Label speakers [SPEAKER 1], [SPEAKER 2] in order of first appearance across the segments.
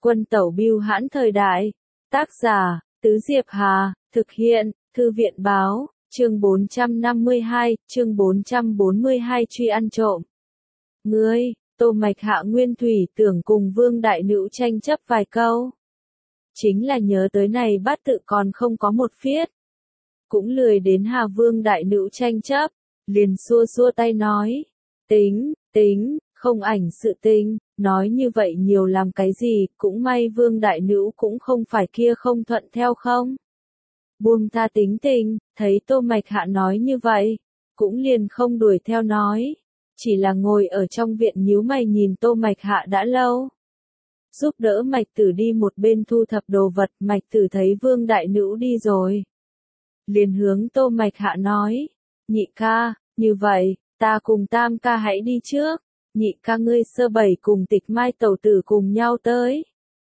[SPEAKER 1] Quân tẩu bưu hãn thời đại. Tác giả, Tứ Diệp Hà, thực hiện, Thư viện báo, chương 452, chương 442 truy ăn trộm. Ngươi, Tô Mạch Hạ nguyên thủy tưởng cùng Vương Đại Nữ tranh chấp vài câu. Chính là nhớ tới này bát tự còn không có một phiết. Cũng lười đến Hà Vương Đại Nữ tranh chấp, liền xua xua tay nói. Tính, không ảnh sự tình, nói như vậy nhiều làm cái gì, cũng may Vương Đại Nữ cũng không phải kia không thuận theo không. Buông tha tính tình, thấy Tô Mạch Hạ nói như vậy, cũng liền không đuổi theo nói, chỉ là ngồi ở trong viện nhíu mày nhìn Tô Mạch Hạ đã lâu. Giúp đỡ Mạch Tử đi một bên thu thập đồ vật, Mạch Tử thấy Vương Đại Nữ đi rồi. Liền hướng Tô Mạch Hạ nói, nhị ca, như vậy, ta cùng tam ca hãy đi trước, nhị ca ngươi sơ bảy cùng Tịch Mai tẩu tử cùng nhau tới.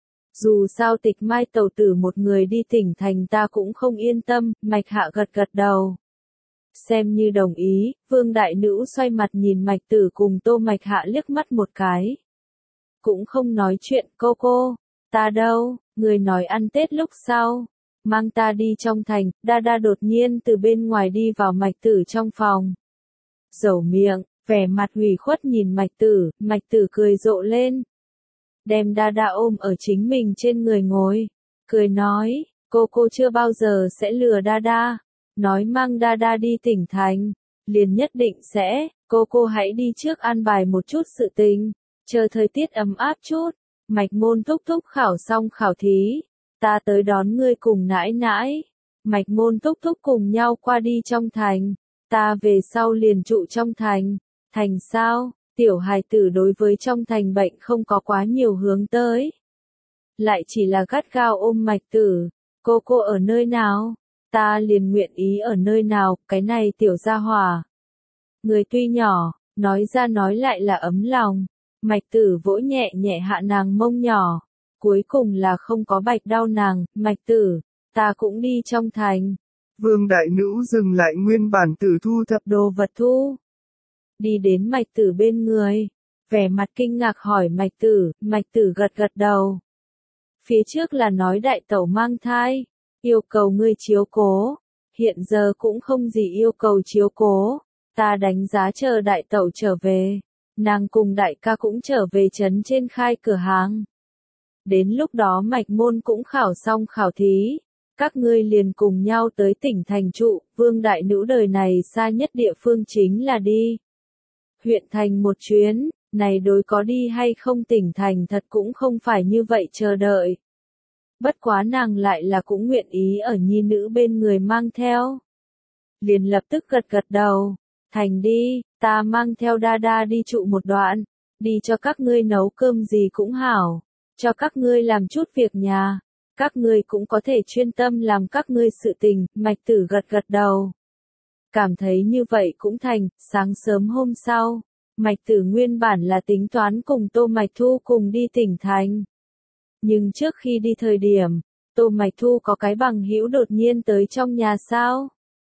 [SPEAKER 1] Dù sao Tịch Mai tẩu tử một người đi tỉnh thành ta cũng không yên tâm, Mạch Hạ gật gật đầu. Xem như đồng ý, Vương Đại Nữ xoay mặt nhìn Mạch Tử cùng Tô Mạch Hạ liếc mắt một cái. Cũng không nói chuyện, cô, ta đâu, người nói ăn Tết lúc sau, mang ta đi trong thành, Đa đột nhiên từ bên ngoài đi vào Mạch Tử trong phòng. Dẩu miệng, vẻ mặt hủy khuất nhìn Mạch Tử cười rộ lên. Đem Đa ôm ở chính mình trên người ngồi, cười nói, cô chưa bao giờ sẽ lừa Đa, nói mang Đa đi tỉnh thành, liền nhất định sẽ, cô hãy đi trước an bài một chút sự tình, chờ thời tiết ấm áp chút, Mạch Môn thúc khảo xong khảo thí, ta tới đón ngươi cùng nãi nãi, Mạch Môn thúc cùng nhau qua đi trong thành, ta về sau liền trụ trong thành sao? Tiểu hài tử đối với trong thành bệnh không có quá nhiều hướng tới. Lại chỉ là gắt gao ôm Mạch Tử, cô ở nơi nào? Ta liền nguyện ý ở nơi nào, cái này tiểu gia hỏa. Người tuy nhỏ, nói ra nói lại là ấm lòng. Mạch Tử vỗ nhẹ nhẹ hạ nàng mông nhỏ. Cuối cùng là không có bạch đau nàng, Mạch Tử, ta cũng đi trong thành.
[SPEAKER 2] Vương Đại Nữ dừng lại nguyên bản tử thu thập
[SPEAKER 1] đồ vật thu. Đi đến Mạch Tử bên người, vẻ mặt kinh ngạc hỏi Mạch Tử gật đầu. Phía trước là nói đại tẩu mang thai, yêu cầu ngươi chiếu cố, hiện giờ cũng không gì yêu cầu chiếu cố, ta đánh giá chờ đại tẩu trở về, nàng cùng đại ca cũng trở về trấn trên khai cửa hàng. Đến lúc đó Mạch Môn cũng khảo xong khảo thí, các ngươi liền cùng nhau tới tỉnh thành trụ, Vương Đại Nữ đời này xa nhất địa phương chính là đi huyện thành một chuyến, này đối có đi hay không tỉnh thành thật cũng không phải như vậy chờ đợi. Bất quá nàng lại là cũng nguyện ý ở nhi nữ bên người mang theo. Liền lập tức gật đầu, thành đi, ta mang theo Đa đi trụ một đoạn, đi cho các ngươi nấu cơm gì cũng hảo, cho các ngươi làm chút việc nhà, các ngươi cũng có thể chuyên tâm làm các ngươi sự tình, Mạch Tử gật đầu. Cảm thấy như vậy cũng thành, sáng sớm hôm sau, Mạch Tử nguyên bản là tính toán cùng Tô Mạch Thu cùng đi tỉnh thành. Nhưng trước khi đi thời điểm, Tô Mạch Thu có cái bằng hữu đột nhiên tới trong nhà sao?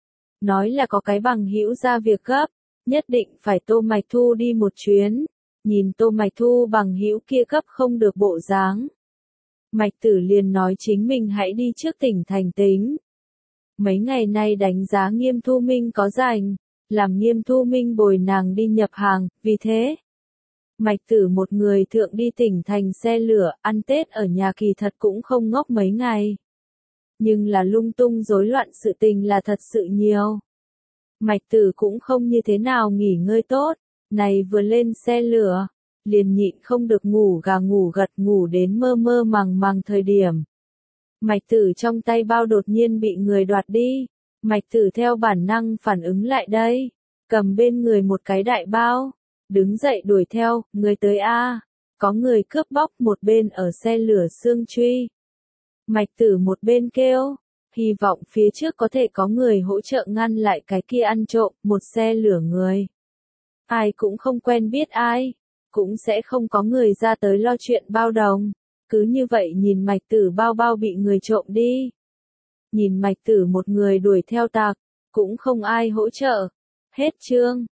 [SPEAKER 1] Nói là có cái bằng hữu ra việc gấp, nhất định phải Tô Mạch Thu đi một chuyến, nhìn Tô Mạch Thu bằng hữu kia cấp không được bộ dáng. Mạch Tử liền nói chính mình hãy đi trước tỉnh thành tính. Mấy ngày nay đánh giá Nghiêm Thu Minh có rảnh, làm Nghiêm Thu Minh bồi nàng đi nhập hàng, vì thế, Mạch Tử một người thượng đi tỉnh thành xe lửa, ăn Tết ở nhà kỳ thật cũng không ngốc mấy ngày. Nhưng là lung tung rối loạn sự tình là thật sự nhiều. Mạch Tử cũng không như thế nào nghỉ ngơi tốt, này vừa lên xe lửa, liền nhịn không được ngủ gà ngủ gật ngủ đến mơ màng thời điểm. Mạch Tử trong tay bao đột nhiên bị người đoạt đi, Mạch Tử theo bản năng phản ứng lại đây, cầm bên người một cái đại bao, đứng dậy đuổi theo, người tới a, có người cướp bóc một bên ở xe lửa xương truy. Mạch Tử một bên kêu, hy vọng phía trước có thể có người hỗ trợ ngăn lại cái kia ăn trộm, một xe lửa người. Ai cũng không quen biết ai, cũng sẽ không có người ra tới lo chuyện bao đồng. Cứ như vậy nhìn Mạch Tử bao bị người trộm đi. Nhìn Mạch Tử một người đuổi theo tạc, cũng không ai hỗ trợ. Hết chương.